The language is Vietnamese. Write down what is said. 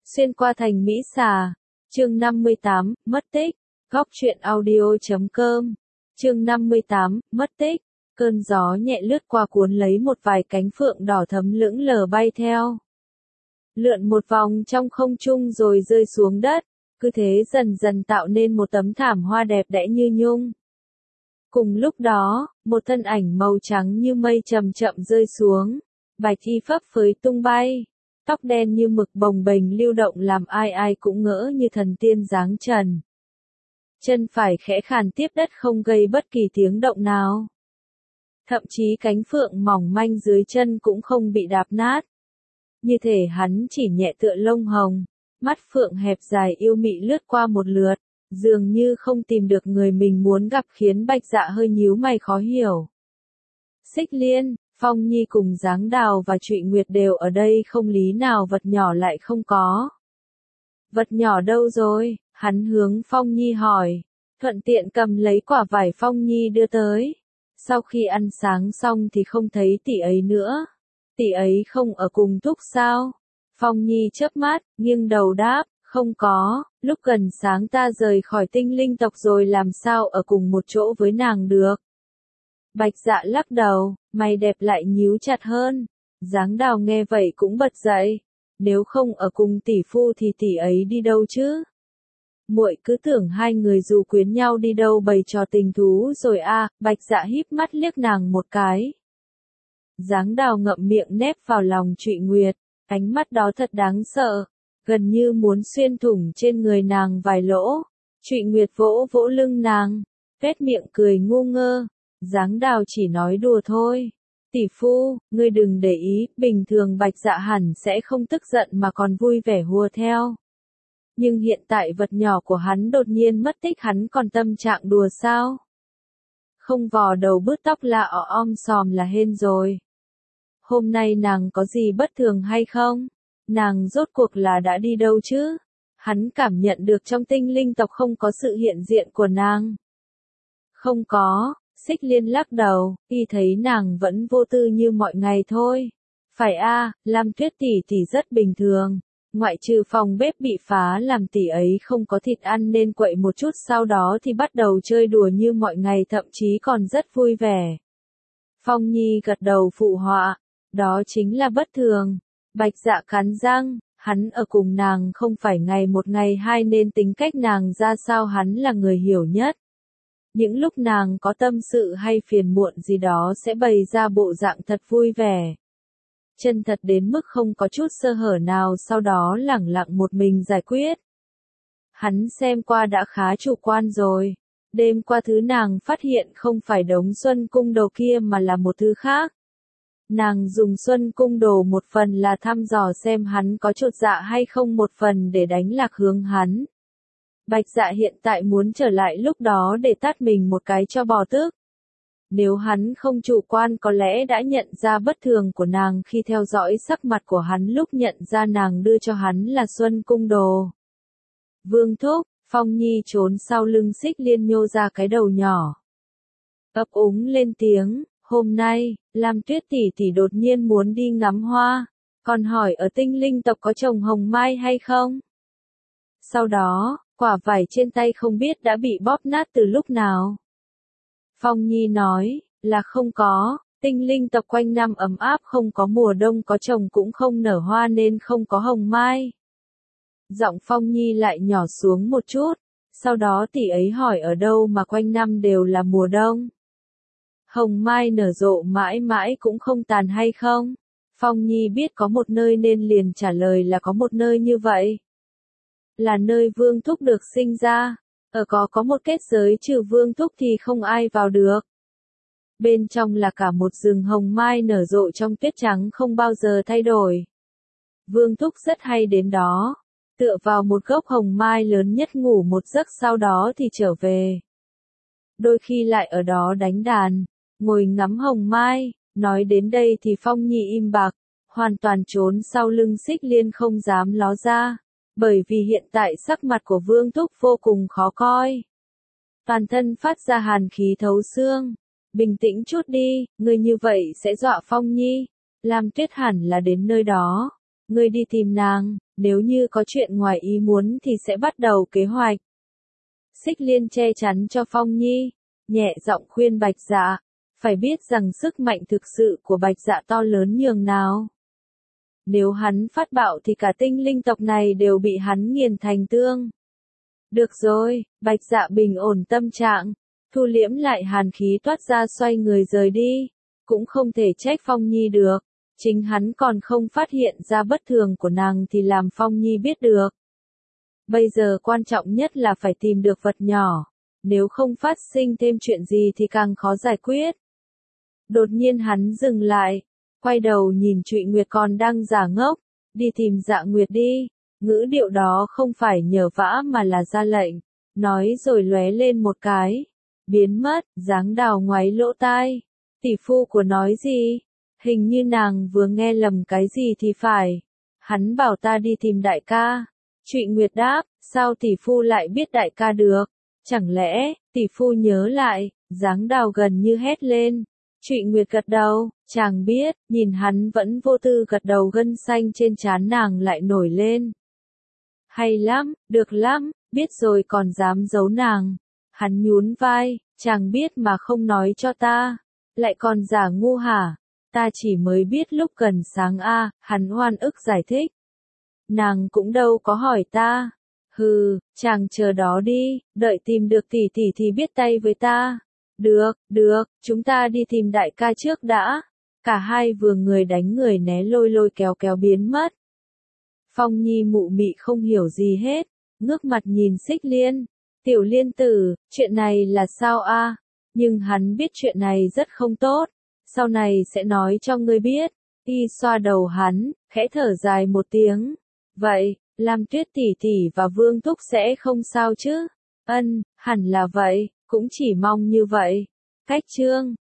Xuyên qua thành Mỹ Xà. Chương 58, mất tích. Góc truyện audio.com. Chương 58, mất tích. Cơn gió nhẹ lướt qua cuốn lấy một vài cánh phượng đỏ thấm lững lờ bay theo. Lượn một vòng trong không trung rồi rơi xuống đất, cứ thế dần dần tạo nên một tấm thảm hoa đẹp đẽ như nhung. Cùng lúc đó, một thân ảnh màu trắng như mây chậm chậm rơi xuống, bạch y phấp phới tung bay, tóc đen như mực bồng bềnh lưu động làm ai ai cũng ngỡ như thần tiên giáng trần. Chân phải khẽ khàn tiếp đất không gây bất kỳ tiếng động nào. Thậm chí cánh phượng mỏng manh dưới chân cũng không bị đạp nát. Như thể hắn chỉ nhẹ tựa lông hồng, mắt phượng hẹp dài yêu mị lướt qua một lượt, dường như không tìm được người mình muốn gặp khiến Bạch Dạ hơi nhíu mày khó hiểu. Xích Liên, Phong Nhi cùng Giáng Đào và Trụy Nguyệt đều ở đây, không lý nào vật nhỏ lại không có. Vật nhỏ đâu rồi? Hắn hướng Phong Nhi hỏi, thuận tiện cầm lấy quả vải Phong Nhi đưa tới. Sau khi ăn sáng xong thì không thấy tỷ ấy nữa. Tỷ ấy không ở cùng Thúc sao? Phong Nhi chớp mắt, nghiêng đầu đáp, không có, lúc gần sáng ta rời khỏi tinh linh tộc rồi làm sao ở cùng một chỗ với nàng được. Bạch Dạ lắc đầu, mày đẹp lại nhíu chặt hơn. Giáng Đào nghe vậy cũng bật dậy, nếu không ở cùng tỷ phu thì tỷ ấy đi đâu chứ? Muội cứ tưởng hai người dù quyến nhau đi đâu bày trò tình thú rồi à? Bạch Dạ híp mắt liếc nàng một cái. Giáng Đào ngậm miệng nép vào lòng Trụy Nguyệt, ánh mắt đó thật đáng sợ, gần như muốn xuyên thủng trên người nàng vài lỗ. Trụy Nguyệt vỗ vỗ lưng nàng, phét miệng cười ngu ngơ. Giáng Đào chỉ nói đùa thôi. Tỷ phu, ngươi đừng để ý, bình thường Bạch Dạ hẳn sẽ không tức giận mà còn vui vẻ hùa theo. Nhưng hiện tại vật nhỏ của hắn đột nhiên mất tích, hắn còn tâm trạng đùa sao? Không vò đầu bứt tóc là om sòm là hên rồi. Hôm nay nàng có gì bất thường hay không? Nàng rốt cuộc là đã đi đâu chứ? Hắn cảm nhận được trong tinh linh tộc không có sự hiện diện của nàng. Không có, Xích Liên lắc đầu, y thấy nàng vẫn vô tư như mọi ngày thôi. Phải a, Lam Tuyết tỷ tỷ rất bình thường. Ngoại trừ phòng bếp bị phá làm tỷ ấy không có thịt ăn nên quậy một chút, sau đó thì bắt đầu chơi đùa như mọi ngày, thậm chí còn rất vui vẻ. Phong Nhi gật đầu phụ họa, đó chính là bất thường. Bạch Dạ cắn răng, hắn ở cùng nàng không phải ngày một ngày hai nên tính cách nàng ra sao hắn là người hiểu nhất. Những lúc nàng có tâm sự hay phiền muộn gì đó sẽ bày ra bộ dạng thật vui vẻ. Chân thật đến mức không có chút sơ hở nào, sau đó lẳng lặng một mình giải quyết. Hắn xem qua đã khá chủ quan rồi. Đêm qua thứ nàng phát hiện không phải đống Xuân Cung Đồ kia mà là một thứ khác. Nàng dùng Xuân Cung Đồ một phần là thăm dò xem hắn có chột dạ hay không, một phần để đánh lạc hướng hắn. Bạch Dạ hiện tại muốn trở lại lúc đó để tát mình một cái cho bỏ tức. Nếu hắn không chủ quan có lẽ đã nhận ra bất thường của nàng khi theo dõi sắc mặt của hắn lúc nhận ra nàng đưa cho hắn là Xuân Cung Đồ. Vương Thúc, Phong Nhi trốn sau lưng Xích Liên nhô ra cái đầu nhỏ. Ấp úng lên tiếng, hôm nay, Lam Tuyết tỷ tỷ đột nhiên muốn đi ngắm hoa, còn hỏi ở tinh linh tộc có trồng hồng mai hay không. Sau đó, quả vải trên tay không biết đã bị bóp nát từ lúc nào. Phong Nhi nói, là không có, tinh linh tộc quanh năm ấm áp, không có mùa đông có trồng cũng không nở hoa nên không có hồng mai. Giọng Phong Nhi lại nhỏ xuống một chút, sau đó tỷ ấy hỏi ở đâu mà quanh năm đều là mùa đông. Hồng mai nở rộ mãi mãi cũng không tàn hay không? Phong Nhi biết có một nơi nên liền trả lời là có một nơi như vậy. Là nơi Vương Thúc được sinh ra. Ở có một kết giới trừ Vương Thúc thì không ai vào được. Bên trong là cả một rừng hồng mai nở rộ trong tuyết trắng không bao giờ thay đổi. Vương Thúc rất hay đến đó, tựa vào một gốc hồng mai lớn nhất ngủ một giấc, sau đó thì trở về. Đôi khi lại ở đó đánh đàn, ngồi ngắm hồng mai. Nói đến đây thì Phong Nhi im bặt, hoàn toàn trốn sau lưng Xích Liên không dám ló ra. Bởi vì hiện tại sắc mặt của Vương Thúc vô cùng khó coi. Toàn thân phát ra hàn khí thấu xương. Bình tĩnh chút đi, người như vậy sẽ dọa Phong Nhi. Lam Tuyết hẳn là đến nơi đó. Ngươi đi tìm nàng, nếu như có chuyện ngoài ý muốn thì sẽ bắt đầu kế hoạch. Xích Liên che chắn cho Phong Nhi, nhẹ giọng khuyên Bạch Dạ, phải biết rằng sức mạnh thực sự của Bạch Dạ to lớn nhường nào. Nếu hắn phát bạo thì cả tinh linh tộc này đều bị hắn nghiền thành tương. Được rồi, Bạch Dạ bình ổn tâm trạng, thu liễm lại hàn khí toát ra xoay người rời đi, cũng không thể trách Phong Nhi được, chính hắn còn không phát hiện ra bất thường của nàng thì làm Phong Nhi biết được. Bây giờ quan trọng nhất là phải tìm được vật nhỏ, nếu không phát sinh thêm chuyện gì thì càng khó giải quyết. Đột nhiên hắn dừng lại, quay đầu nhìn Trụy Nguyệt còn đang giả ngốc, đi tìm Dạ Nguyệt đi, ngữ điệu đó không phải nhờ vả mà là ra lệnh, nói rồi lóe lên một cái, biến mất, dáng đào ngoáy lỗ tai, tỷ phu của nói gì, hình như nàng vừa nghe lầm cái gì thì phải, hắn bảo ta đi tìm đại ca, Trụy Nguyệt đáp, sao tỷ phu lại biết đại ca được, chẳng lẽ, tỷ phu nhớ lại, dáng đào gần như hét lên. Trụy Nguyệt gật đầu, chàng biết, nhìn hắn vẫn vô tư gật đầu gân xanh trên trán nàng lại nổi lên. Hay lắm, được lắm, biết rồi còn dám giấu nàng. Hắn nhún vai, chàng biết mà không nói cho ta. Lại còn giả ngu hả? Ta chỉ mới biết lúc gần sáng a, hắn oan ức giải thích. Nàng cũng đâu có hỏi ta. Hừ, chàng chờ đó đi, đợi tìm được tỷ tỷ thì biết tay với ta. Được, chúng ta đi tìm đại ca trước đã. Cả hai vừa người đánh người né lôi lôi kéo kéo biến mất. Phong Nhi mụ mị không hiểu gì hết, ngước mặt nhìn Xích Liên. Tiểu Liên tử, chuyện này là sao a? Nhưng hắn biết chuyện này rất không tốt, sau này sẽ nói cho ngươi biết. Y xoa đầu hắn, khẽ thở dài một tiếng. Vậy, Lam Tuyết tỷ tỷ và Vương Thúc sẽ không sao chứ? Ân, hẳn là vậy, cũng chỉ mong như vậy. Cách chương